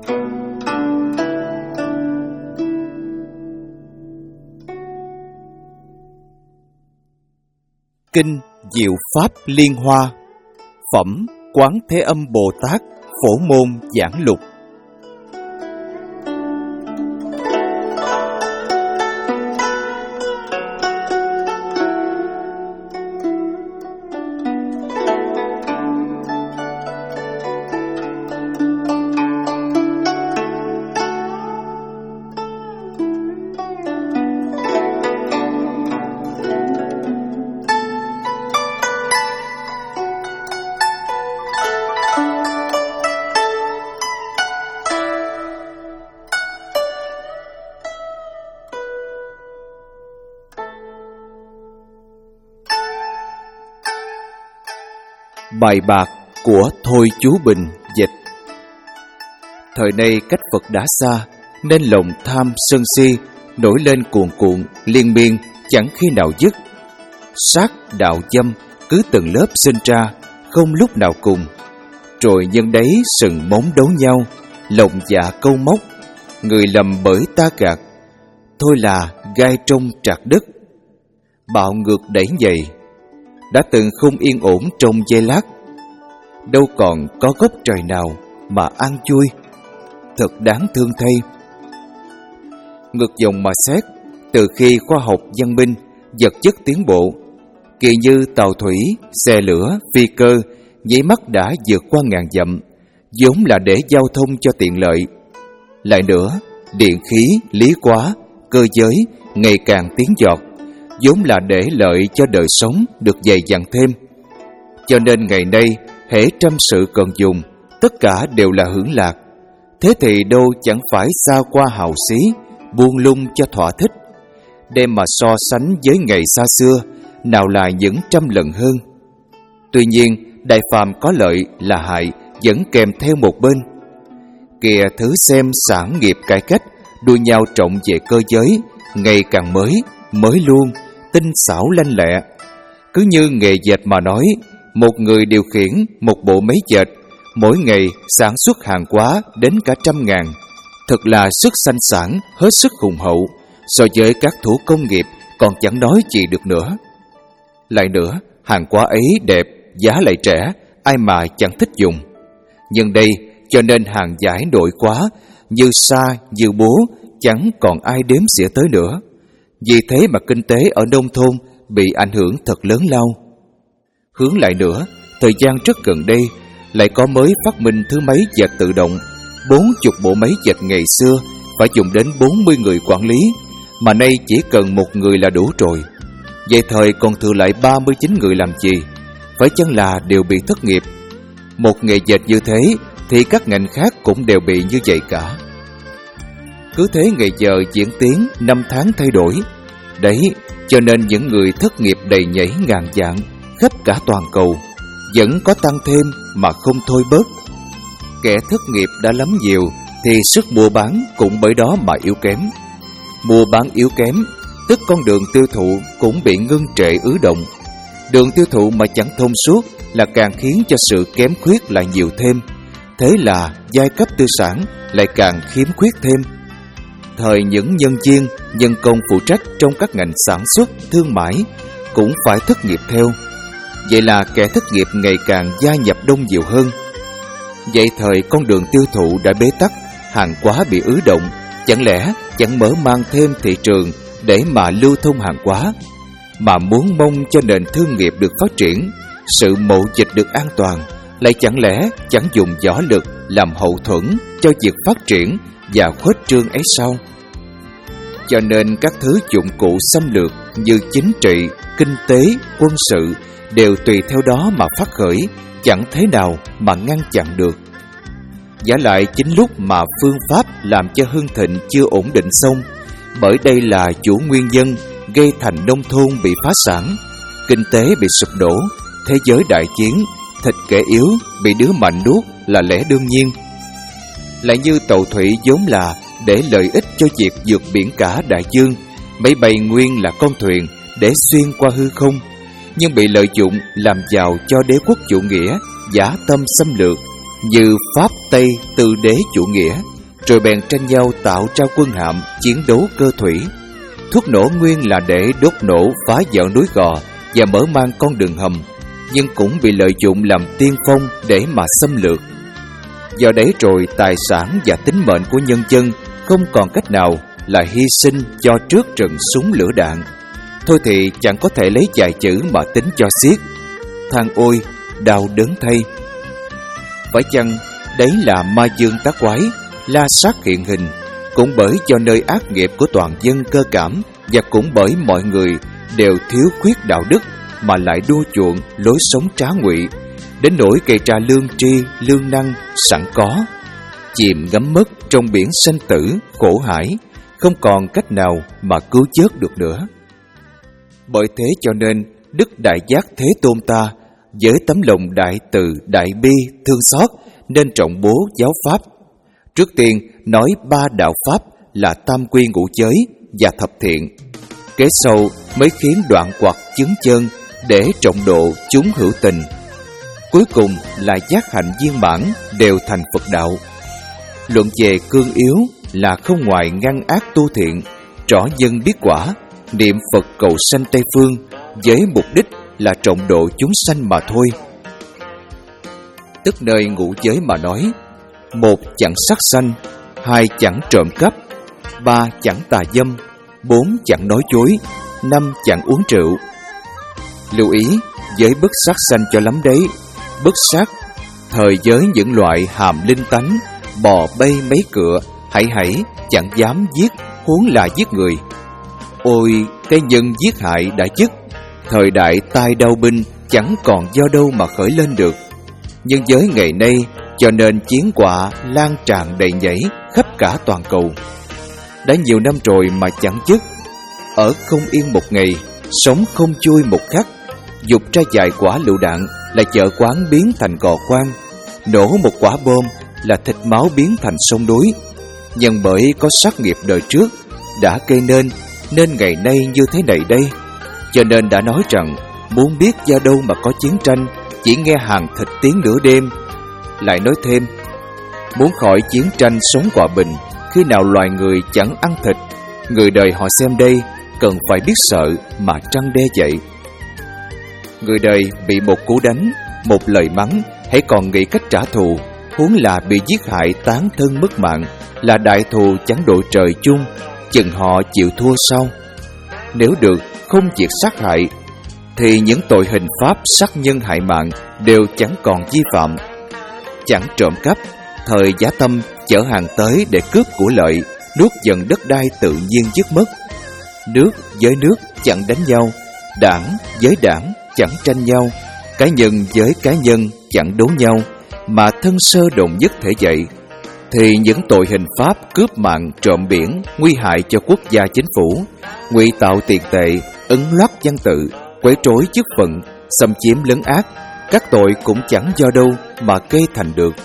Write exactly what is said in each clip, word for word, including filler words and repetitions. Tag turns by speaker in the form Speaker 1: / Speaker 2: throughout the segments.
Speaker 1: Kinh Diệu Pháp Liên Hoa. Phẩm Quán Thế Âm Bồ Tát Phổ Môn Giảng Lục. Bài bạc của Thôi Chú Bình dịch. Thời nay cách Phật đã xa, nên lòng tham sân si nổi lên cuồn cuộn liên miên, chẳng khi nào dứt. Sát đạo dâm cứ từng lớp sinh ra, không lúc nào cùng. Rồi nhân đấy sừng móng đấu nhau, lòng dạ câu móc. Người lầm bởi ta gạt, thôi là gai trong trạc đất. Bạo ngược đẩy nhầy, đã từng không yên ổn trong giây lát. Đâu còn có gốc trời nào mà an chui, thật đáng thương thay. Ngược dòng mà xét, từ khi khoa học văn minh, vật chất tiến bộ, kỳ như tàu thủy, xe lửa, phi cơ, nháy mắt đã vượt qua ngàn dặm, vốn là để giao thông cho tiện lợi. Lại nữa, điện khí, lý hóa, cơ giới ngày càng tiến dọt, vốn là để lợi cho đời sống được dày dặn thêm. Cho nên ngày nay, hễ trăm sự cần dùng, tất cả đều là hưởng lạc. Thế thì đâu chẳng phải xa qua hào xí, buông lung cho thỏa thích. Đem mà so sánh với ngày xa xưa, nào là những trăm lần hơn. Tuy nhiên, đại phàm có lợi là hại vẫn kèm theo một bên. Kìa thử xem sản nghiệp cải cách, đua nhau trọng về cơ giới, ngày càng mới, mới luôn, tinh xảo lanh lẹ. Cứ như nghề dệt mà nói, một người điều khiển một bộ máy dệt, mỗi ngày sản xuất hàng hóa đến cả trăm ngàn. Thật là sức sanh sản hết sức hùng hậu, so với các thủ công nghiệp còn chẳng nói gì được nữa. Lại nữa, hàng hóa ấy đẹp, giá lại rẻ, ai mà chẳng thích dùng. Nhưng đây, cho nên hàng giải nội quá, như sa, như búa, chẳng còn ai đếm xỉa tới nữa. Vì thế mà kinh tế ở nông thôn bị ảnh hưởng thật lớn lao. Hướng lại nữa, thời gian rất gần đây lại có mới phát minh thứ máy dệt tự động. Bốn chục bộ máy dệt ngày xưa phải dùng đến bốn mươi người quản lý, mà nay chỉ cần một người là đủ rồi. Vậy thời còn thừa lại ba mươi chín người làm gì? Phải chăng là đều bị thất nghiệp? Một nghề dệt như thế thì các ngành khác cũng đều bị như vậy cả. Cứ thế ngày giờ diễn tiến, năm tháng thay đổi. Đấy, cho nên những người thất nghiệp đầy nhảy ngàn vạn khắp cả toàn cầu, vẫn có tăng thêm mà không thôi bớt. Kẻ thất nghiệp đã lắm nhiều thì sức mua bán cũng bởi đó mà yếu kém. Mua bán yếu kém, tức con đường tiêu thụ cũng bị ngưng trệ ứ động. Đường tiêu thụ mà chẳng thông suốt là càng khiến cho sự kém khuyết lại nhiều thêm. Thế là giai cấp tư sản lại càng khiếm khuyết thêm. Thời những nhân viên, nhân công phụ trách trong các ngành sản xuất, thương mại cũng phải thất nghiệp theo. Vậy là kẻ thất nghiệp ngày càng gia nhập đông nhiều hơn. Vậy thời con đường tiêu thụ đã bế tắc, hàng hóa bị ứ động, chẳng lẽ chẳng mở mang thêm thị trường để mà lưu thông hàng hóa, mà muốn mong cho nền thương nghiệp được phát triển, sự mậu dịch được an toàn, lại chẳng lẽ chẳng dùng võ lực làm hậu thuẫn cho việc phát triển và khuếch trương ấy sao? Cho nên các thứ dụng cụ xâm lược như chính trị, kinh tế, quân sự đều tùy theo đó mà phát khởi, chẳng thế nào mà ngăn chặn được. Giả lại chính lúc mà phương pháp làm cho hưng thịnh chưa ổn định xong, bởi đây là chủ nguyên nhân gây thành nông thôn bị phá sản, kinh tế bị sụp đổ, thế giới đại chiến, thịt kẻ yếu bị đứa mạnh nuốt là lẽ đương nhiên. Lại như tàu thủy vốn là để lợi ích cho việc vượt biển cả đại dương, máy bay nguyên là con thuyền để xuyên qua hư không, nhưng bị lợi dụng làm giàu cho đế quốc chủ nghĩa, dã tâm xâm lược như Pháp Tây tư đế chủ nghĩa, rồi bèn tranh nhau tạo ra quân hạm chiến đấu cơ thủy. Thuốc nổ nguyên là để đốt nổ phá vỡ núi Gò và mở mang con đường hầm, nhưng cũng bị lợi dụng làm tiên phong để mà xâm lược. Do đấy rồi tài sản và tính mệnh của nhân dân không còn cách nào là hy sinh cho trước trận súng lửa đạn. Thôi thì chẳng có thể lấy vài chữ mà tính cho xiết. Than ôi, đau đớn thay. Phải chăng đấy là ma dương tác quái, la sát hiện hình, cũng bởi cho nơi ác nghiệp của toàn dân cơ cảm, và cũng bởi mọi người đều thiếu khuyết đạo đức mà lại đua chuộng lối sống trá ngụy, đến nỗi gây ra lương tri, lương năng sẵn có, chìm ngấm mất trong biển sanh tử, khổ hải, không còn cách nào mà cứu vớt được nữa. Bởi thế cho nên Đức Đại Giác Thế Tôn ta với tấm lòng đại từ, đại bi, thương xót nên trọng bố giáo pháp. Trước tiên nói ba đạo pháp là tam quy ngũ giới và thập thiện. Kế sau mới khiến đoạn quặc chứng chân để trọng độ chúng hữu tình. Cuối cùng là giác hạnh viên mãn đều thành Phật đạo. Luận về cương yếu là không ngoài ngăn ác tu thiện, rõ nhân biết quả, niệm Phật cầu sanh Tây Phương, với mục đích là trọng độ chúng sanh mà thôi. Tức nơi ngũ giới mà nói: một chẳng sát sanh, hai chẳng trộm cắp, ba chẳng tà dâm, bốn chẳng nói dối, năm chẳng uống rượu. Lưu ý, giới bất sát sanh cho lắm đấy. Bất sát, thời giới những loại hàm linh tánh, bò bay mấy cựa, hãy hãy chẳng dám giết, huống là giết người. Ôi, cái nhân giết hại đã dứt, thời đại tai đau binh chẳng còn do đâu mà khởi lên được. Nhân giới ngày nay cho nên chiến họa lan tràn đầy nhảy khắp cả toàn cầu. Đã nhiều năm rồi mà chẳng dứt. Ở không yên một ngày, sống không chui một khắc. Dục ra vài quả lựu đạn là chợ quán biến thành gò quan, nổ một quả bom là thịt máu biến thành sông núi. Nhưng bởi có sát nghiệp đời trước đã gây nên, nên ngày nay như thế này đây. Cho nên đã nói rằng muốn biết do đâu mà có chiến tranh, chỉ nghe hàng thịt tiếng nửa đêm. Lại nói thêm, muốn khỏi chiến tranh sống hòa bình, khi nào loài người chẳng ăn thịt, người đời họ xem đây cần phải biết sợ mà trăn đe vậy. Người đời bị một cú đánh, một lời mắng, hãy còn nghĩ cách trả thù, huống là bị giết hại tán thân mất mạng, là đại thù chẳng đội trời chung, chừng họ chịu thua sao? Nếu được không diệt sát hại, thì những tội hình pháp sát nhân hại mạng đều chẳng còn vi phạm. Chẳng trộm cắp, thời giá tâm chở hàng tới để cướp của lợi, nuốt dần đất đai tự nhiên dứt mất. Nước với nước chẳng đánh nhau, đảng với đảng chẳng tranh nhau, cá nhân với cá nhân chẳng đấu nhau, mà thân sơ đồng nhất thể vậy, thì những tội hình pháp cướp mạng, trộm biển, nguy hại cho quốc gia chính phủ, ngụy tạo tiền tệ, ấn loát văn tự, quấy rối chức phận, xâm chiếm lấn ác, các tội cũng chẳng do đâu mà kê thành được.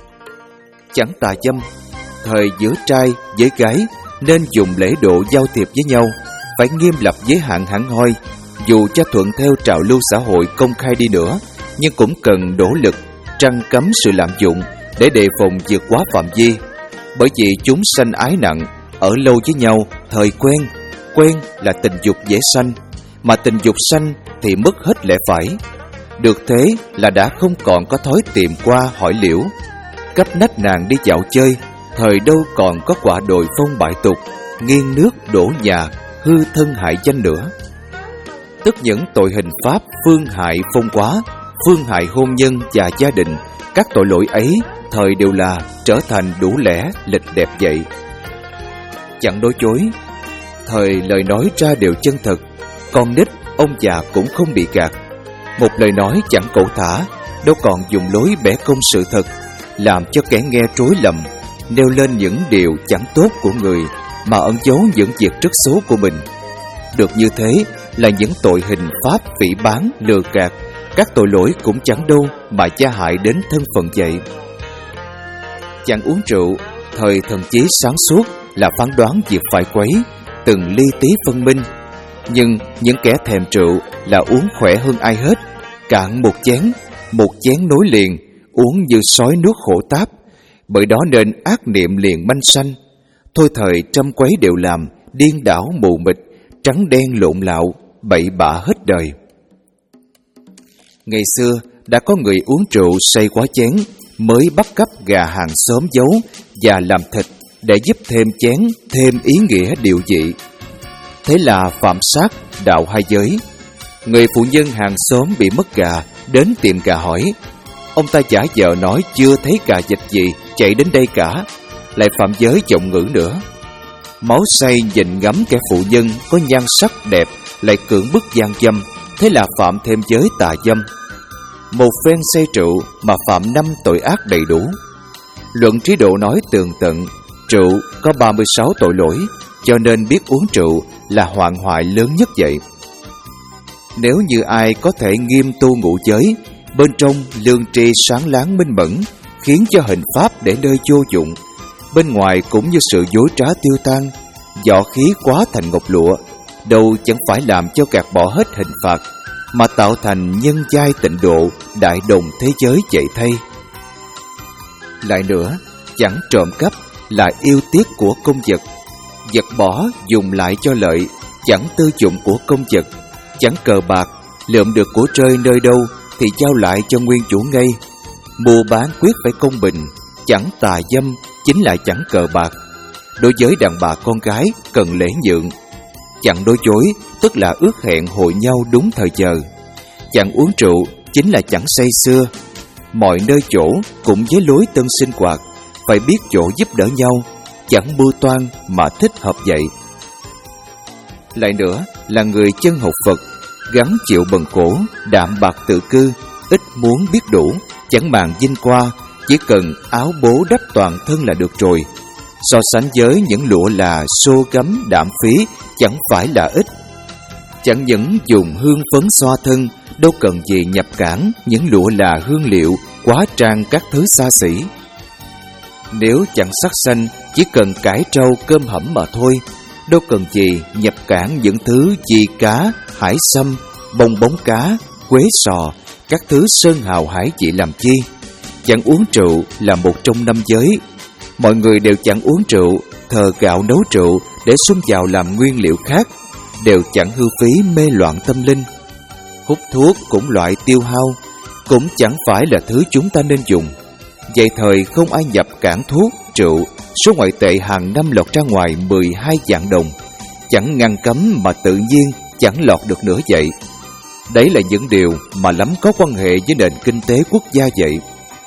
Speaker 1: Chẳng tà dâm, thời giữa trai với gái nên dùng lễ độ giao thiệp với nhau, phải nghiêm lập giới hạn hẳn hoi. Dù cho thuận theo trào lưu xã hội công khai đi nữa, nhưng cũng cần nỗ lực trăng cấm sự lạm dụng để đề phòng vượt quá phạm vi. Bởi vì chúng sanh ái nặng, ở lâu với nhau, thời quen. Quen là tình dục dễ sanh, mà tình dục sanh thì mất hết lẽ phải. Được thế là đã không còn có thói tìm qua hỏi liễu, cấp nách nàng đi dạo chơi, thời đâu còn có quả đồi phong bại tục, nghiêng nước đổ nhà, hư thân hại danh nữa. Tức những tội hình pháp phương hại phong quá, phương hại hôn nhân và gia đình, các tội lỗi ấy thời đều là trở thành đủ lẽ lịch đẹp vậy. Chẳng nói chối, thời lời nói ra đều chân thật, con nít ông già cũng không bị gạt. Một lời nói chẳng cẩu thả, đâu còn dùng lối bẻ cong sự thật, làm cho kẻ nghe rối lầm, nêu lên những điều chẳng tốt của người mà ẩn giấu những việc rất xấu của mình. Được như thế là những tội hình pháp phỉ báng, lừa gạt, các tội lỗi cũng chẳng đâu mà gia hại đến thân phận vậy. Chẳng uống rượu, thời thần trí sáng suốt là phán đoán việc phải quấy, từng ly tí phân minh. Nhưng những kẻ thèm rượu là uống khỏe hơn ai hết, cạn một chén, một chén nối liền, uống như sói nuốt hổ táp, Bởi đó nên ác niệm liền manh sanh. Thôi thời trăm quấy đều làm, điên đảo mù mịt, trắng đen lộn lạo, bậy bạ hết đời. Ngày xưa đã có người uống rượu say quá chén, mới bắt cắp gà hàng xóm giấu và làm thịt để giúp thêm chén, thêm ý nghĩa điệu dị. Thế là phạm sát đạo hai giới. Người phụ nhân hàng xóm bị mất gà đến tìm gà hỏi. Ông ta giả vờ nói chưa thấy gà vịt gì chạy đến đây cả, lại phạm giới giọng ngữ nữa. Máu say nhìn ngắm kẻ phụ nhân có nhan sắc đẹp, lại cưỡng bức gian dâm, thế là phạm thêm giới tà dâm. Một phen say rượu mà phạm năm tội ác đầy đủ. Luận Trí Độ nói tường tận, rượu có ba mươi sáu tội lỗi, cho nên biết uống rượu là hoạn hoại lớn nhất vậy. Nếu như ai có thể nghiêm tu ngũ giới, bên trong lương tri sáng láng minh mẫn, khiến cho hình pháp để nơi vô dụng, bên ngoài cũng như sự dối trá tiêu tan, võ khí quá thành ngọc lụa, đâu chẳng phải làm cho gạt bỏ hết hình phạt, mà tạo thành nhân giai tịnh độ, đại đồng thế giới chạy thay. Lại nữa, chẳng trộm cắp là yêu tiếc của công vật, vật bỏ dùng lại cho lợi, chẳng tư dụng của công vật, chẳng cờ bạc, lượm được của rơi nơi đâu thì giao lại cho nguyên chủ ngay. Mua bán quyết phải công bình, chẳng tà dâm chính là chẳng cờ bạc. Đối với đàn bà con gái cần lễ nhượng, chẳng đối chối tức là ước hẹn hội nhau đúng thời giờ. Chẳng uống rượu chính là chẳng say sưa. Mọi nơi chỗ cũng với lối tân sinh hoạt, phải biết chỗ giúp đỡ nhau, chẳng mưu toan mà thích hợp vậy. Lại nữa là người chân học Phật, gắn chịu bần khổ, đạm bạc tự cư, ít muốn biết đủ, chẳng màng vinh qua, chỉ cần áo bố đắp toàn thân là được rồi. So sánh với những lụa là xô gấm đạm phí chẳng phải là ít. Chẳng những dùng hương phấn xoa thân, đâu cần gì nhập cản những lụa là hương liệu, quá trang các thứ xa xỉ. Nếu chẳng sắc xanh, chỉ cần cải trâu cơm hẩm mà thôi, đâu cần gì nhập cản những thứ chi cá, hải sâm, bông bóng cá, quế sò, các thứ sơn hào hải vị làm chi. Chẳng uống rượu là một trong năm giới. Mọi người đều chẳng uống rượu, thờ gạo nấu rượu để xung vào làm nguyên liệu khác, đều chẳng hư phí mê loạn tâm linh. Hút thuốc cũng loại tiêu hao, cũng chẳng phải là thứ chúng ta nên dùng. Vậy thời không ai nhập cản thuốc, rượu, số ngoại tệ hàng năm lọt ra ngoài mười hai vạn đồng. Chẳng ngăn cấm mà tự nhiên chẳng lọt được nữa vậy. Đấy là những điều mà lắm có quan hệ với nền kinh tế quốc gia vậy.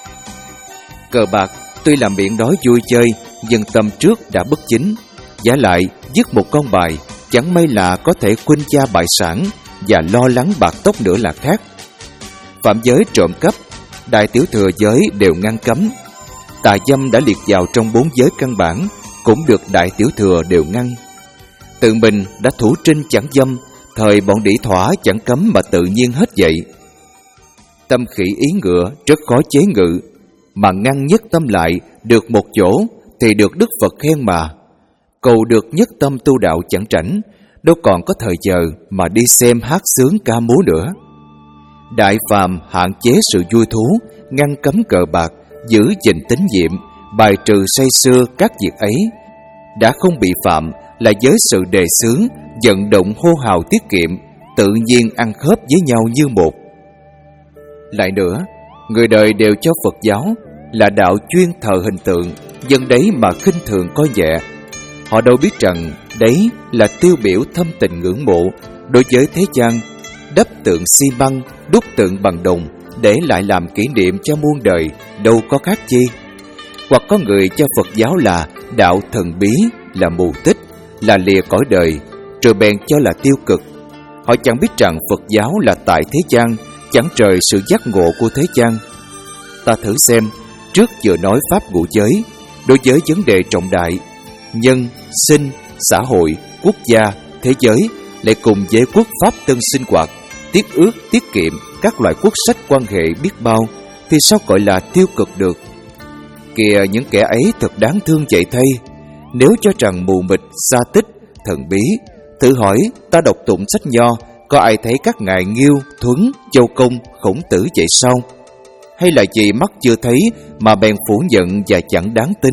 Speaker 1: Cờ bạc tuy là miệng nói vui chơi, nhưng tâm trước đã bất chính. Giả lại dứt một con bài, chẳng may là có thể khuynh gia bại sản, và lo lắng bạc tốc nữa là khác. Phạm giới trộm cắp, đại tiểu thừa giới đều ngăn cấm. Tà dâm đã liệt vào trong bốn giới căn bản, cũng được đại tiểu thừa đều ngăn. Tự mình đã thủ trinh chẳng dâm, thời bọn đĩ thỏa chẳng cấm mà tự nhiên hết vậy. Tâm khỉ ý ngựa rất khó chế ngự, mà ngăn nhất tâm lại được một chỗ thì được Đức Phật khen mà. Cầu được nhất tâm tu đạo chẳng rảnh, đâu còn có thời giờ mà đi xem hát sướng ca múa nữa. Đại phàm hạn chế sự vui thú, ngăn cấm cờ bạc, giữ gìn tín nhiệm, bài trừ say sưa các việc ấy. Đã không bị phạm là với sự đề xướng, vận động hô hào tiết kiệm, tự nhiên ăn khớp với nhau như một. Lại nữa, người đời đều cho Phật giáo là đạo chuyên thờ hình tượng, dân đấy mà khinh thường coi nhẹ. Họ đâu biết rằng đấy là tiêu biểu thâm tình ngưỡng mộ đối với thế gian, đắp tượng xi măng, đúc tượng bằng đồng để lại làm kỷ niệm cho muôn đời, đâu có khác chi. Hoặc có người cho Phật giáo là đạo thần bí, là mù tích, là lìa cõi đời, rồi bèn cho là tiêu cực. Họ chẳng biết rằng Phật giáo là tại thế gian, chẳng trời sự giác ngộ của thế gian. Ta thử xem, trước vừa nói pháp ngũ giới, đối với vấn đề trọng đại, nhân, sinh, xã hội, quốc gia, thế giới, lại cùng với quốc pháp tân sinh hoạt, tiết ước, tiết kiệm, các loại quốc sách quan hệ biết bao, thì sao gọi là tiêu cực được? Kìa, những kẻ ấy thật đáng thương vậy thay. Nếu cho rằng mù mịt, xa tích, thần bí, thử hỏi ta đọc tụng sách Nho, có ai thấy các ngài Nghiêu, Thuấn, Châu Công, Khổng Tử vậy sao? hay là vì mắt chưa thấy mà bèn phủ nhận và chẳng đáng tin?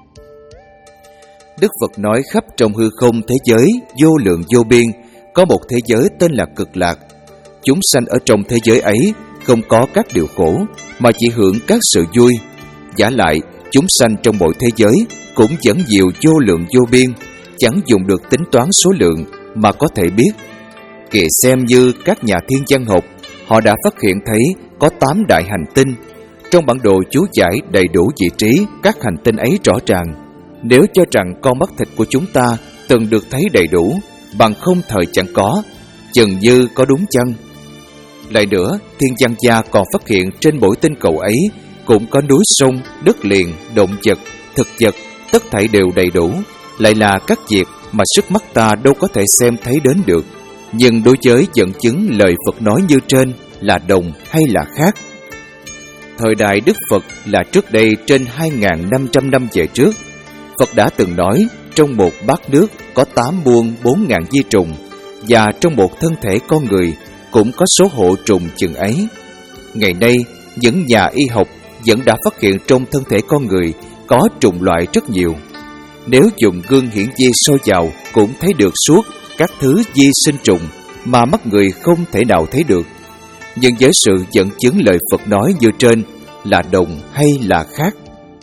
Speaker 1: Đức Phật nói khắp trong hư không thế giới vô lượng vô biên có một thế giới tên là Cực Lạc. Chúng sanh ở trong thế giới ấy không có các điều khổ, mà chỉ hưởng các sự vui. Giả lại, chúng sanh trong mọi thế giới cũng vẫn nhiều vô lượng vô biên, chẳng dùng được tính toán số lượng mà có thể biết. Kìa xem như các nhà thiên văn học, họ đã phát hiện thấy có tám đại hành tinh. Trong bản đồ chú giải đầy đủ vị trí các hành tinh ấy rõ ràng. Nếu cho rằng con mắt thịt của chúng ta từng được thấy đầy đủ, bằng không thời chẳng có, chừng như có đúng chăng? Lại nữa, thiên văn gia còn phát hiện trên mỗi tinh cầu ấy cũng có núi sông, đất liền, động vật, thực vật, tất thảy đều đầy đủ. Lại là các việc mà sức mắt ta đâu có thể xem thấy đến được. Nhưng đối với dẫn chứng lời Phật nói như trên là đồng hay là khác? Thời đại Đức Phật là trước đây trên hai nghìn năm trăm năm về trước. Phật đã từng nói trong một bát nước có tám muôn bốn ngàn vi trùng, và trong một thân thể con người cũng có số hộ trùng chừng ấy. Ngày nay, những nhà y học vẫn đã phát hiện trong thân thể con người có trùng loại rất nhiều. Nếu dùng gương hiển vi soi vào cũng thấy được suốt các thứ vi sinh trùng mà mắt người không thể nào thấy được. Nhưng với sự dẫn chứng lời Phật nói như trên là đồng hay là khác?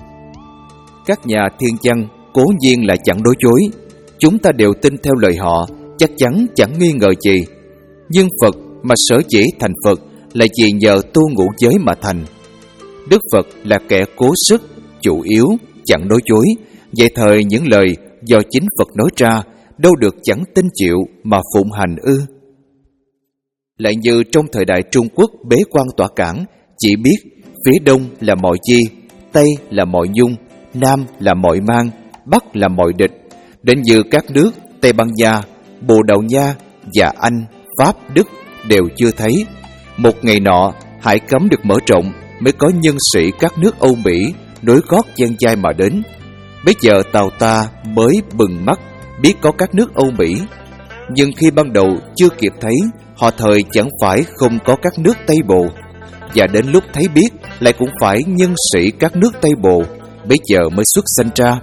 Speaker 1: Các nhà thiên văn cố nhiên là chẳng đối chối. Chúng ta đều tin theo lời họ, chắc chắn chẳng nghi ngờ gì. Nhưng Phật mà sở dĩ thành Phật là vì nhờ tu ngũ giới mà thành. Đức Phật là kẻ cố sức, chủ yếu, chẳng đối chối. Vậy thời những lời do chính Phật nói ra đâu được chẳng tin chịu mà phụng hành ư? Lại như trong thời đại Trung Quốc bế quan tỏa cảng, chỉ biết phía đông là mọi chi, tây là mọi nhung, nam là mọi mang, bắc là mọi địch. Đến như các nước Tây Ban Nha, Bồ Đào Nha và Anh, Pháp, Đức đều chưa thấy. Một ngày nọ, hải cấm được mở rộng mới có nhân sĩ các nước Âu Mỹ nối gót chen vai mà đến. Bây giờ tàu ta mới bừng mắt biết có các nước Âu Mỹ. Nhưng khi ban đầu chưa kịp thấy, họ thời chẳng phải không có các nước Tây Bồ. Và đến lúc thấy biết lại cũng phải nhân sĩ các nước Tây Bồ, bây giờ mới xuất sanh ra.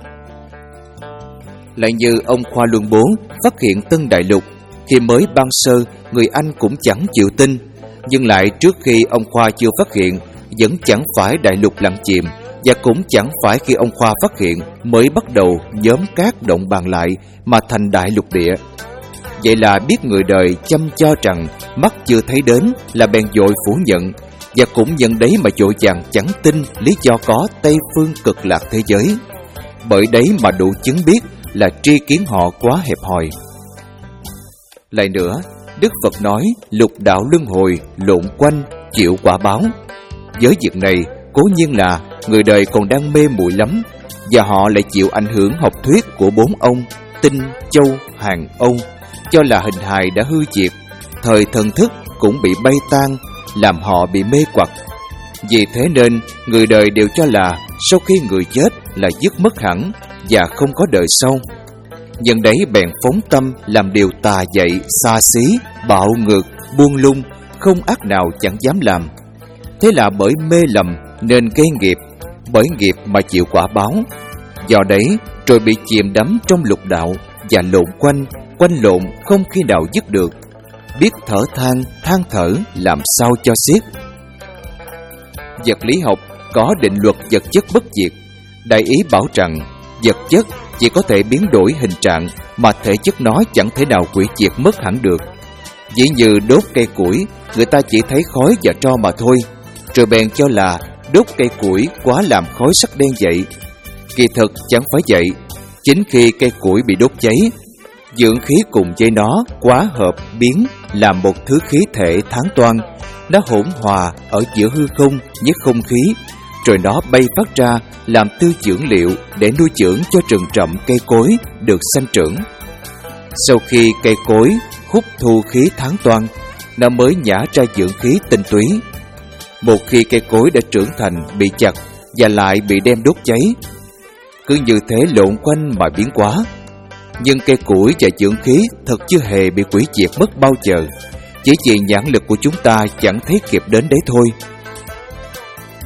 Speaker 1: Lại như ông Khoa Luân Bốn phát hiện Tân Đại Lục, khi mới ban sơ người Anh cũng chẳng chịu tin. Nhưng lại trước khi ông Khoa chưa phát hiện, vẫn chẳng phải đại lục lặng chìm, và cũng chẳng phải khi ông Khoa phát hiện mới bắt đầu nhóm cát động bàn lại mà thành đại lục địa. Vậy là biết người đời chăm cho rằng mắt chưa thấy đến là bèn dội phủ nhận, và cũng nhận đấy mà dội vàng chẳng tin lý do có Tây phương cực lạc thế giới. Bởi đấy mà đủ chứng biết là tri kiến họ quá hẹp hòi. Lại nữa, Đức Phật nói lục đạo luân hồi, lộn quanh, chịu quả báo. Với việc này, cố nhiên là người đời còn đang mê muội lắm, và họ lại chịu ảnh hưởng học thuyết của bốn ông Tinh, Châu, Hàn, Âu, cho là hình hài đã hư diệt, thời thần thức cũng bị bay tan, làm họ bị mê quặc. Vì thế nên người đời đều cho là sau khi người chết là dứt mất hẳn và không có đời sau. Nhân đấy bèn phóng tâm làm điều tà dậy, xa xí, bạo ngược, buông lung, không ác nào chẳng dám làm. Thế là bởi mê lầm nên gây nghiệp, bởi nghiệp mà chịu quả báo. Do đấy rồi bị chìm đắm trong lục đạo và lộn quanh, quanh lộn không khi nào dứt được. Biết thở than, than thở làm sao cho xiết. Vật lý học có định luật vật chất bất diệt. Đại ý bảo rằng vật chất chỉ có thể biến đổi hình trạng, mà thể chất nó chẳng thể nào hủy diệt mất hẳn được. Dĩ như đốt cây củi, người ta chỉ thấy khói và tro mà thôi, rồi bèn cho là đốt cây củi quá làm khói sắc đen vậy. Kỳ thực chẳng phải vậy. Chính khi cây củi bị đốt cháy, dưỡng khí cùng với nó quá hợp biến làm một thứ khí thể tháng toan. Nó hỗn hòa ở giữa hư không với không khí, rồi nó bay phát ra làm tư dưỡng liệu để nuôi dưỡng cho rừng rậm cây cối được sanh trưởng. Sau khi cây cối hút thu khí tháng toan, nó mới nhả ra dưỡng khí tinh túy. Một khi cây cối đã trưởng thành bị chặt và lại bị đem đốt cháy, cứ như thế lộn quanh mà biến hóa. Nhưng cây củi và dưỡng khí thật chưa hề bị hủy diệt mất bao giờ, chỉ vì nhãn lực của chúng ta chẳng thấy kịp đến đấy thôi.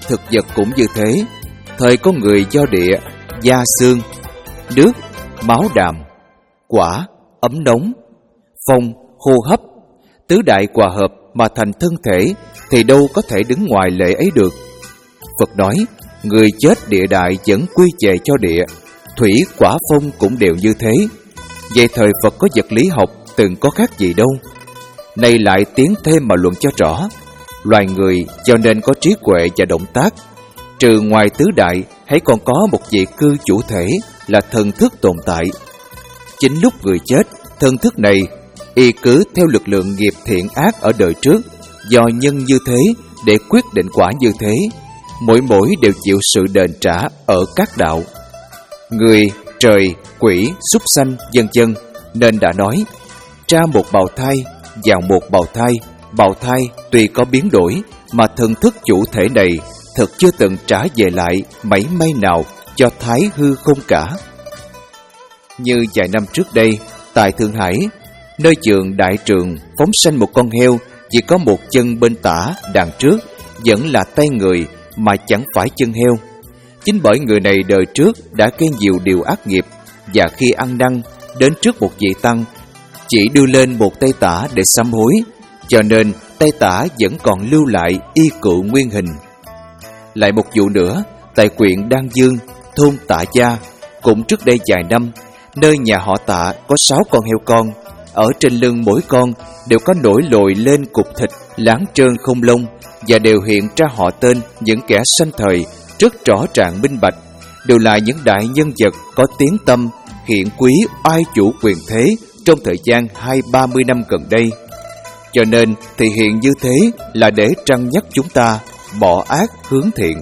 Speaker 1: Thực vật cũng như thế. Thời có người do địa, da xương, nước, máu đàm, quả, ấm nóng, phong, hô hấp, tứ đại hòa hợp mà thành thân thể, thì đâu có thể đứng ngoài lệ ấy được. Phật nói, người chết địa đại vẫn quy về cho địa, thủy, quả, phong cũng đều như thế. Vậy thời Phật có vật lý học từng có khác gì đâu. Nay lại tiến thêm mà luận cho rõ. Loài người cho nên có trí huệ và động tác. Trừ ngoài tứ đại, hãy còn có một vị cư chủ thể là thần thức tồn tại. Chính lúc người chết, thần thức này y cứ theo lực lượng nghiệp thiện ác ở đời trước, do nhân như thế để quyết định quả như thế, mỗi mỗi đều chịu sự đền trả ở các đạo. Người, trời, quỷ, súc sanh, vân vân, nên đã nói, ra một bào thai, vào một bào thai, bào thai tuy có biến đổi, mà thần thức chủ thể này thật chưa từng trả về lại mảy may nào cho thái hư không cả. Như vài năm trước đây, tại Thượng Hải, nơi trường đại trường phóng sanh một con heo chỉ có một chân bên tả đằng trước vẫn là tay người mà chẳng phải chân heo. Chính bởi người này đời trước đã gây nhiều điều ác nghiệp, và khi ăn năn đến trước một vị tăng, chỉ đưa lên một tay tả để sám hối, cho nên tay tả vẫn còn lưu lại y cựu nguyên hình. Lại một vụ nữa, tại huyện Đan Dương, thôn Tạ Gia, cũng trước đây vài năm, nơi nhà họ Tạ có sáu con heo con, ở trên lưng mỗi con đều có nổi lồi lên cục thịt láng trơn không lông, và đều hiện ra họ tên những kẻ sanh thời rất rõ ràng minh bạch, đều là những đại nhân vật có tiếng tăm, hiện quý, oai chủ quyền thế trong thời gian hai ba mươi năm gần đây. Cho nên thì hiện như thế là để trăn nhắc chúng ta bỏ ác hướng thiện.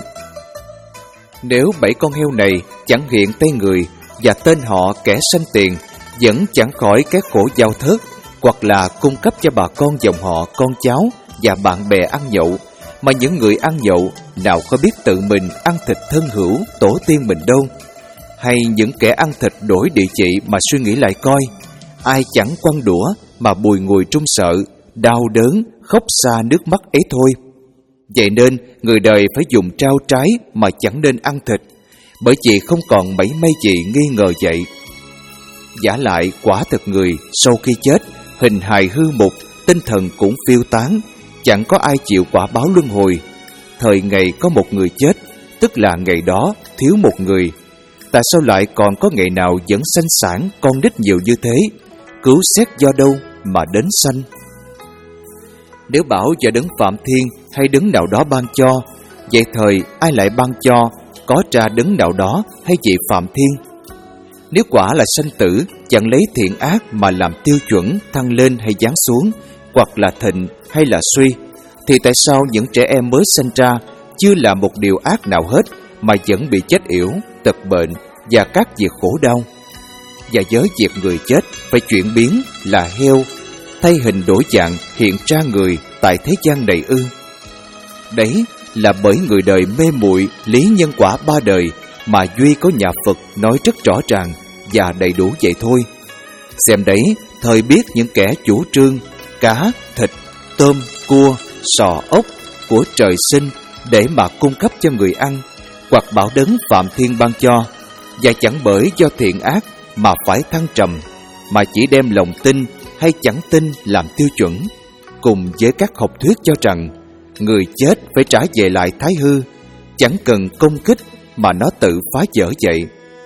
Speaker 1: Nếu bảy con heo này chẳng hiện tay người và tên họ kẻ sanh tiền, vẫn chẳng khỏi cái khổ giao thớt, hoặc là cung cấp cho bà con dòng họ, con cháu và bạn bè ăn nhậu, mà những người ăn nhậu nào có biết tự mình ăn thịt thân hữu tổ tiên mình đâu. Hay những kẻ ăn thịt đổi địa chỉ mà suy nghĩ lại coi, ai chẳng quăng đũa mà bùi ngùi trung sợ, đau đớn, khóc xa nước mắt ấy thôi. Vậy nên người đời phải dùng trao trái mà chẳng nên ăn thịt, bởi vì không còn mảy may gì nghi ngờ vậy. Giả lại quả thực người sau khi chết, hình hài hư mục, tinh thần cũng phiêu tán, chẳng có ai chịu quả báo luân hồi. Thời ngày có một người chết, tức là ngày đó thiếu một người. Tại sao lại còn có ngày nào vẫn sanh sản con nít nhiều như thế? Cứu xét do đâu mà đến sanh? Nếu bảo do đấng Phạm Thiên hay đấng nào đó ban cho, vậy thời ai lại ban cho, có ra đấng nào đó hay vị Phạm Thiên? Nếu quả là sanh tử chẳng lấy thiện ác mà làm tiêu chuẩn thăng lên hay giáng xuống, hoặc là thịnh hay là suy, thì tại sao những trẻ em mới sanh ra chưa làm một điều ác nào hết mà vẫn bị chết yểu, tật bệnh và các việc khổ đau? Và với việc người chết phải chuyển biến là heo, thay hình đổi dạng hiện ra người tại thế gian này ư? Đấy là bởi người đời mê muội lý nhân quả ba đời mà duy có nhà Phật nói rất rõ ràng và đầy đủ vậy thôi. Xem đấy, thời biết những kẻ chủ trương cá, thịt, tôm, cua, sò, ốc của trời sinh để mà cung cấp cho người ăn, hoặc bảo đấng Phạm Thiên ban cho, và chẳng bởi do thiện ác mà phải thăng trầm, mà chỉ đem lòng tin hay chẳng tin làm tiêu chuẩn, cùng với các học thuyết cho rằng người chết phải trả về lại thái hư, chẳng cần công kích mà nó tự phá vỡ vậy.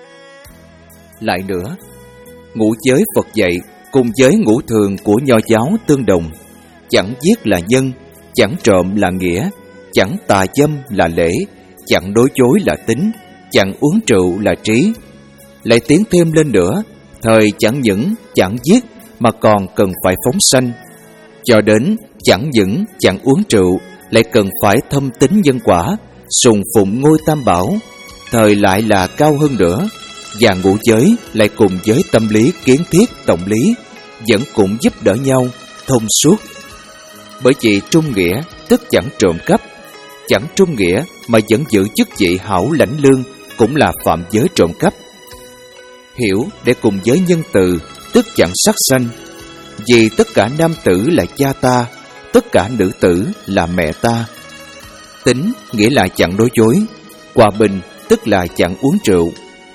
Speaker 1: Lại nữa, ngũ giới Phật dạy cùng với ngũ thường của Nho giáo tương đồng: chẳng giết là nhân, chẳng trộm là nghĩa, chẳng tà dâm là lễ, chẳng đối chối là tính, chẳng uống rượu là trí. Lại tiến thêm lên nữa, thời chẳng những chẳng giết mà còn cần phải phóng sanh, cho đến chẳng những chẳng uống rượu lại cần phải thâm tín nhân quả, sùng phụng ngôi tam bảo. Thời lại là cao hơn nữa, và ngũ giới lại cùng với tâm lý kiến thiết tổng lý vẫn cũng giúp đỡ nhau thông suốt. Bởi vì trung nghĩa tức chẳng trộm cắp, chẳng trung nghĩa mà vẫn giữ chức vị hảo lãnh lương cũng là phạm giới trộm cắp. Hiểu để cùng với nhân từ tức chẳng sát sanh, vì tất cả nam tử là cha ta, tất cả nữ tử là mẹ ta. Tín nghĩa là chẳng nói dối, hòa bình tức là chẳng uống rượu.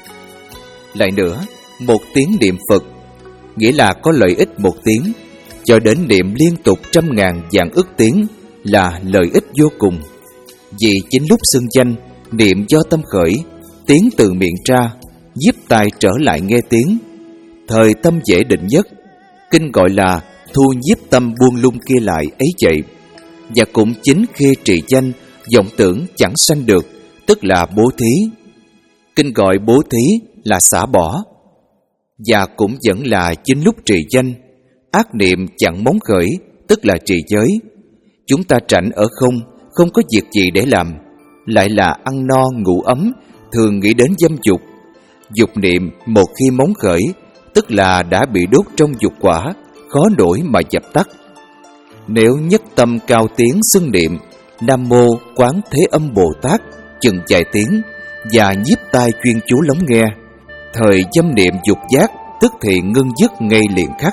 Speaker 1: Lại nữa, một tiếng niệm Phật nghĩa là có lợi ích một tiếng, cho đến niệm liên tục trăm ngàn vạn ức tiếng là lợi ích vô cùng. Vì chính lúc xưng danh, niệm do tâm khởi, tiếng từ miệng ra, nhiếp tai trở lại nghe tiếng, thời tâm dễ định nhất. Kinh gọi là thu nhiếp tâm buông lung kia lại ấy vậy. Và cũng chính khi trì danh, vọng tưởng chẳng sanh được, tức là bố thí. Kinh gọi bố thí là xả bỏ. Và cũng vẫn là chính lúc trì danh, ác niệm chẳng móng khởi, tức là trì giới. Chúng ta rảnh ở không, không có việc gì để làm, lại là ăn no ngủ ấm, thường nghĩ đến dâm dục. Dục niệm một khi móng khởi, tức là đã bị đốt trong dục quả, khó nổi mà dập tắt. Nếu nhất tâm cao tiếng xưng niệm Nam Mô Quán Thế Âm Bồ Tát chừng vài tiếng, và nhiếp tai chuyên chú lắng nghe, thời dâm niệm dục giác tức thì ngưng dứt ngay liền khắc.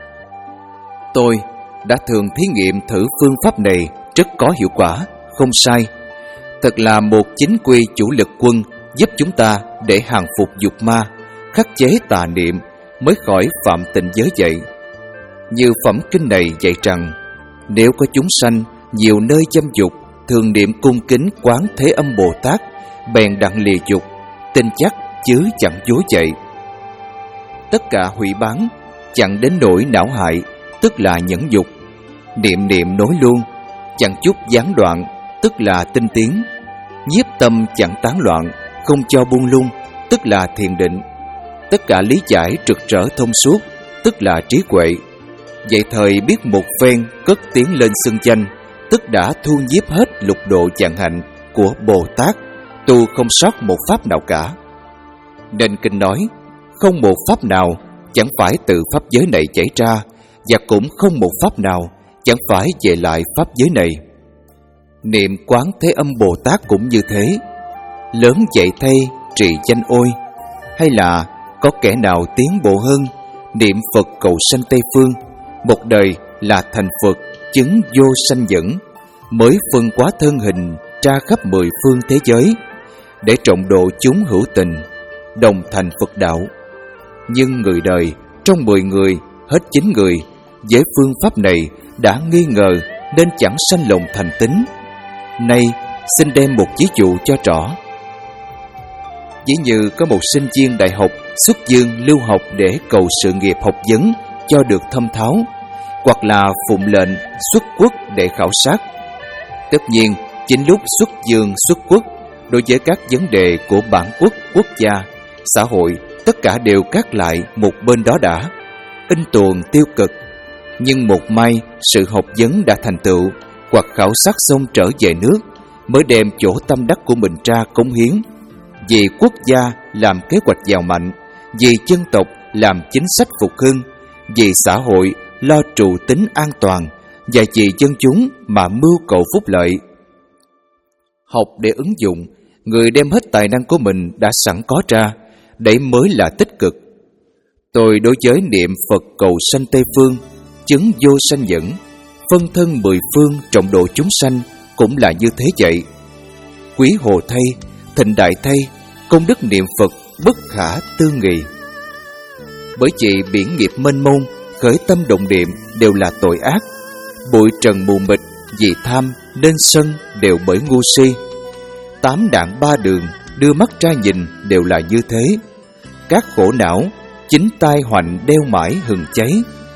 Speaker 1: Tôi đã thường thí nghiệm thử phương pháp này, rất có hiệu quả, không sai. Thật là một chính quy chủ lực quân giúp chúng ta để hàng phục dục ma, khắc chế tà niệm, mới khỏi phạm tình giới vậy. Như phẩm kinh này dạy rằng, nếu có chúng sanh nhiều nơi dâm dục, thường niệm cung kính Quán Thế Âm Bồ Tát, bèn đặng lìa dục, tin chắc chứ chẳng dối vậy. Tất cả hủy bán, chẳng đến nỗi não hại, tức là nhẫn dục. Niệm niệm nối luôn, chẳng chút gián đoạn, tức là tinh tiến. Nhiếp tâm chẳng tán loạn, không cho buông lung, tức là thiền định. Tất cả lý giải trực trở thông suốt, tức là trí huệ. Vậy thời biết một phen cất tiếng lên xưng danh, tức đã thu nhiếp hết lục độ vạn hạnh của Bồ Tát, tu không sót một pháp nào cả. Nên kinh nói, không một pháp nào chẳng phải từ pháp giới này chảy ra, và cũng không một pháp nào chẳng phải về lại pháp giới này. Niệm Quán Thế Âm Bồ Tát cũng như thế. Lớn vậy thay trì danh ôi, hay là có kẻ nào tiến bộ hơn, niệm Phật cầu sanh Tây Phương, một đời là thành Phật chứng vô sanh dẫn, mới phân quá thân hình tra khắp mười phương thế giới, để trọng độ chúng hữu tình, đồng thành Phật đạo. Nhưng người đời trong mười người hết chín người với phương pháp này đã nghi ngờ, nên chẳng sanh lòng thành tín. Nay xin đem một ví dụ cho rõ. Ví như có một sinh viên đại học xuất dương lưu học để cầu sự nghiệp học vấn cho được thâm tháo, hoặc là phụng lệnh xuất quốc để khảo sát. Tất nhiên, chính lúc xuất dương xuất quốc, đối với các vấn đề của bản quốc, quốc gia, xã hội, tất cả đều cắt lại một bên đó đã, in tuồng tiêu cực. Nhưng một mai sự học vấn đã thành tựu, hoặc khảo sát xong trở về nước, mới đem chỗ tâm đắc của mình ra cống hiến. Vì quốc gia làm kế hoạch giàu mạnh, vì dân tộc làm chính sách phục hưng, vì xã hội lo trụ tính an toàn, và vì dân chúng mà mưu cầu phúc lợi. Học để ứng dụng, người đem hết tài năng của mình đã sẵn có ra, đấy mới là tích cực. Tôi đối với niệm Phật cầu sanh Tây Phương, chứng vô sanh dẫn, phân thân mười phương trọng độ chúng sanh cũng là như thế vậy. Quý hồ thay, thịnh đại thay, công đức niệm Phật bất khả tư nghị. Bởi vì biển nghiệp mênh mông, khởi tâm động niệm đều là tội ác. Bụi trần mù mịt, vì tham nên sân đều bởi ngu si. Tám đạn ba đường đưa mắt ra nhìn đều là như thế. Các khổ não chính tai hoạnh đeo mãi hừng cháy.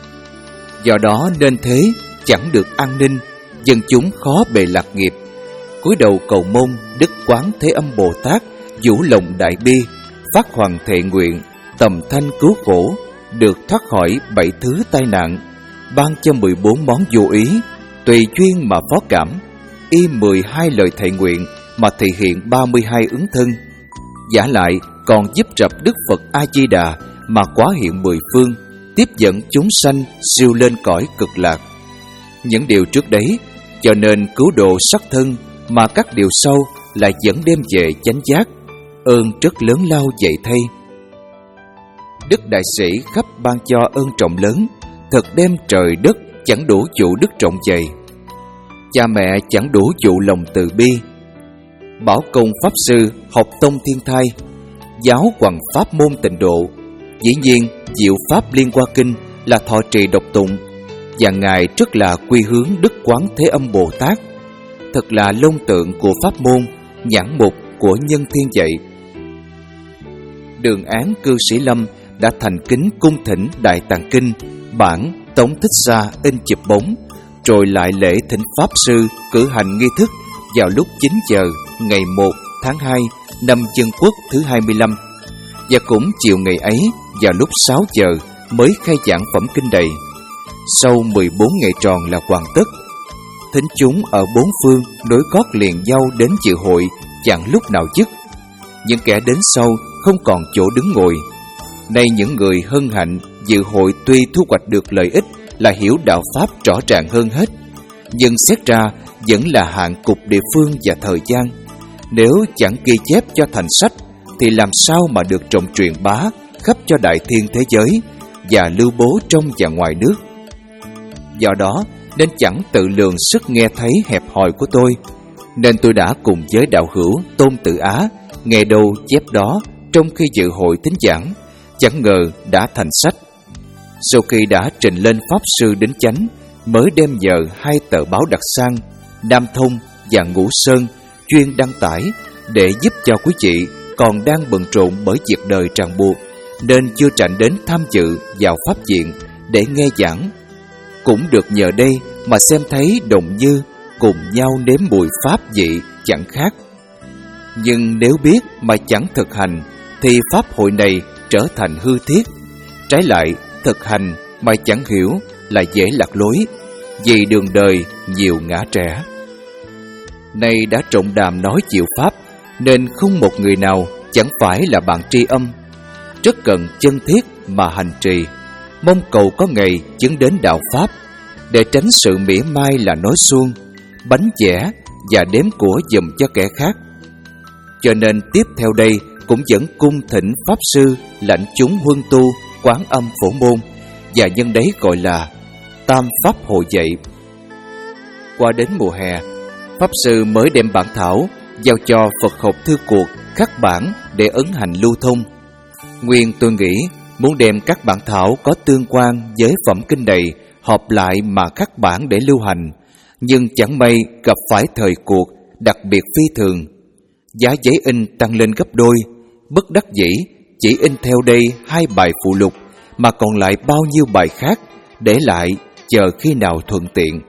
Speaker 1: Do đó nên thế chẳng được an ninh, dân chúng khó bề lạc nghiệp. Cúi đầu cầu mong Đức Quán Thế Âm Bồ Tát vũ lòng đại bi, phát hoàng thệ nguyện, tầm thanh cứu khổ, được thoát khỏi bảy thứ tai nạn, ban cho mười bốn món vô ý, tùy duyên mà phó cảm, y mười hai lời thệ nguyện mà thể hiện ba mươi hai ứng thân. Giả lại còn giúp rập Đức Phật A Di Đà mà quá hiện mười phương, tiếp dẫn chúng sanh siêu lên cõi cực lạc. Những điều trước đấy cho nên cứu độ sắc thân, mà các điều sau lại dẫn đem về chánh giác, ơn rất lớn lao vậy thay. Đức Đại Sĩ khắp ban cho ơn trọng lớn, thật đem trời đất chẳng đủ chủ đức trọng dày. cha mẹ chẳng đủ dụ lòng từ bi. Bảo Công Pháp Sư học tông thiên thai, giáo hoằng pháp môn tịnh độ. Dĩ nhiên diệu pháp liên hoa kinh là thọ trì độc tụng, và Ngài rất là quy hướng Đức Quán Thế Âm Bồ Tát. Thật là lông tượng của pháp môn, nhãn mục của nhân thiên dạy. Đường Án cư sĩ Lâm đã thành kính cung thỉnh Đại Tạng Kinh bản Tống Thích Sa in chụp bóng, rồi lại lễ thỉnh Pháp Sư cử hành nghi thức vào lúc chín giờ ngày một tháng hai năm Dân Quốc thứ hai mươi lăm, và cũng chiều ngày ấy vào lúc sáu giờ mới khai giảng phẩm kinh đầy. Sau mười bốn ngày tròn là hoàn tất. Thính chúng ở bốn phương nối gót liền nhau đến dự hội chẳng lúc nào dứt. Những kẻ đến sau không còn chỗ đứng ngồi. Nay những người hân hạnh dự hội tuy thu hoạch được lợi ích là hiểu đạo pháp rõ ràng hơn hết, nhưng xét ra vẫn là hạn cục địa phương và thời gian. Nếu chẳng ghi chép cho thành sách thì làm sao mà được trọng truyền bá khắp cho đại thiên thế giới và lưu bố trong và ngoài nước. Do đó nên chẳng tự lường sức nghe thấy hẹp hòi của tôi, nên tôi đã cùng với đạo hữu Tôn Tử Á nghe đâu chép đó trong khi dự hội thính giảng, chẳng ngờ đã thành sách. Sau khi đã trình lên Pháp Sư Đính Chánh, mới đem nhờ hai tờ báo đặc sang Nam Thông và Ngũ Sơn chuyên đăng tải, để giúp cho quý vị còn đang bận rộn bởi việc đời ràng buộc, nên chưa rảnh đến tham dự vào pháp viện để nghe giảng. Cũng được nhờ đây mà xem thấy đồng như cùng nhau nếm mùi pháp vị chẳng khác. Nhưng nếu biết mà chẳng thực hành thì pháp hội này trở thành hư thiết. Trái lại, thực hành mà chẳng hiểu là dễ lạc lối, vì đường đời nhiều ngã rẽ. Nay đã trọng đàm nói diệu pháp, nên không một người nào chẳng phải là bạn tri âm. Rất cần chân thiết mà hành trì, mong cầu có ngày chứng đến đạo pháp, để tránh sự mỉa mai là nói suông, bánh vẽ và đếm của giùm cho kẻ khác. Cho nên tiếp theo đây cũng vẫn cung thỉnh Pháp Sư lãnh chúng huân tu Quán Âm Phổ Môn, và nhân đấy gọi là Tam Pháp Hội dạy. Qua đến mùa hè, Pháp Sư mới đem bản thảo giao cho Phật học thư cuộc khắc bản để ấn hành lưu thông. Nguyên tôi nghĩ muốn đem các bản thảo có tương quan với phẩm kinh này họp lại mà khắc bản để lưu hành, nhưng chẳng may gặp phải thời cuộc đặc biệt phi thường. Giá giấy in tăng lên gấp đôi, bất đắc dĩ chỉ in theo đây hai bài phụ lục, mà còn lại bao nhiêu bài khác để lại chờ khi nào thuận tiện.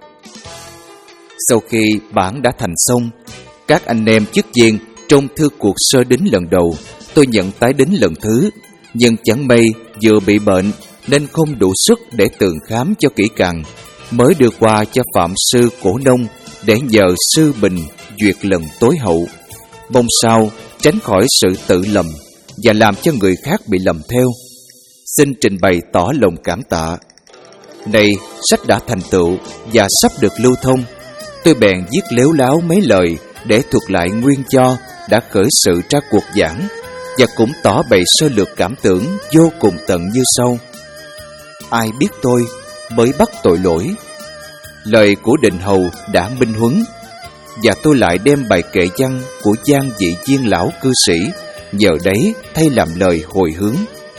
Speaker 1: Sau khi bản đã thành xong, các anh em chức viên trong thư cuộc sơ đính lần đầu, tôi nhận tái đính lần thứ, nhưng chẳng may vừa bị bệnh nên không đủ sức để tường khám cho kỹ càng, mới đưa qua cho Phạm Sư Cổ Nông để nhờ sư Bình duyệt lần tối hậu. Mong sao tránh khỏi sự tự lầm và làm cho người khác bị lầm theo. Xin trình bày tỏ lòng cảm tạ. Này, sách đã thành tựu và sắp được lưu thông, tôi bèn viết lếu láo mấy lời để thuật lại nguyên do đã khởi sự ra cuộc giảng, và cũng tỏ bày sơ lược cảm tưởng vô cùng tận như sau. Ai biết tôi mới bắt tội lỗi. Lời của Định Hầu đã minh huấn, và tôi lại đem bài kệ văn của Giang Vị Viên lão cư sĩ nhờ đấy thay làm lời hồi hướng.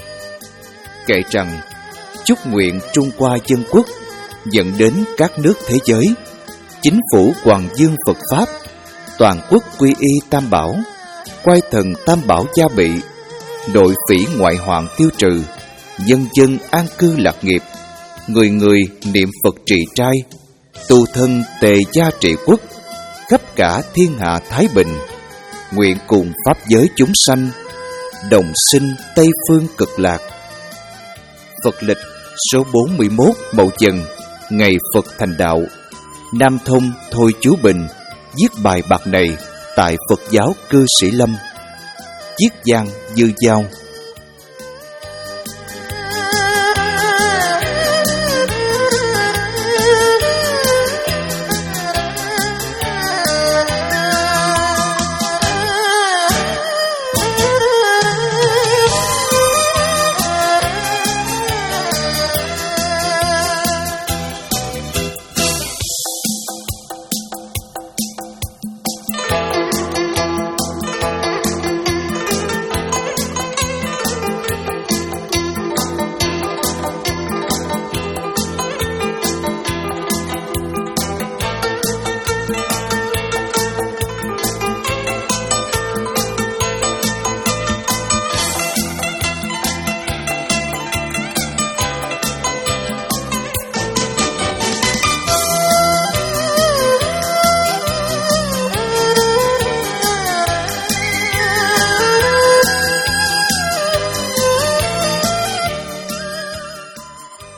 Speaker 1: Kệ rằng: chúc nguyện Trung Hoa Dân Quốc dẫn đến các nước thế giới, chính phủ Hoàng Dương Phật Pháp, toàn quốc quy y Tam Bảo, quay thần Tam Bảo gia bị, nội phỉ ngoại hoạn tiêu trừ, nhân dân an cư lạc nghiệp, người người niệm Phật trì trai, tu thân tề gia trị quốc, khắp cả thiên hạ thái bình, nguyện cùng pháp giới chúng sanh đồng sinh Tây phương cực lạc. Phật lịch số bốn mươi mốt Mậu Dần, ngày Phật thành đạo. Nam Thông Thôi Chú Bình viết bài bạc này tại Phật giáo cư sĩ Lâm. Chiết giang Dư Giao.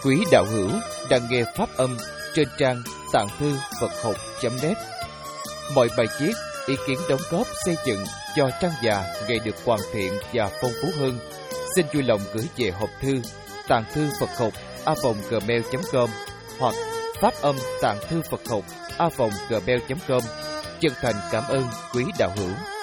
Speaker 1: Quý đạo hữu đang nghe pháp âm trên trang tạng thư Phật học chấm net. Mọi bài viết, ý kiến đóng góp xây dựng cho trang già ngày được hoàn thiện và phong phú hơn, xin vui lòng gửi về hộp thư tạng thư Phật học a vòng gmail chấm com hoặc pháp âm tạng thư Phật học a vòng gmail chấm com. Chân thành cảm ơn quý đạo hữu.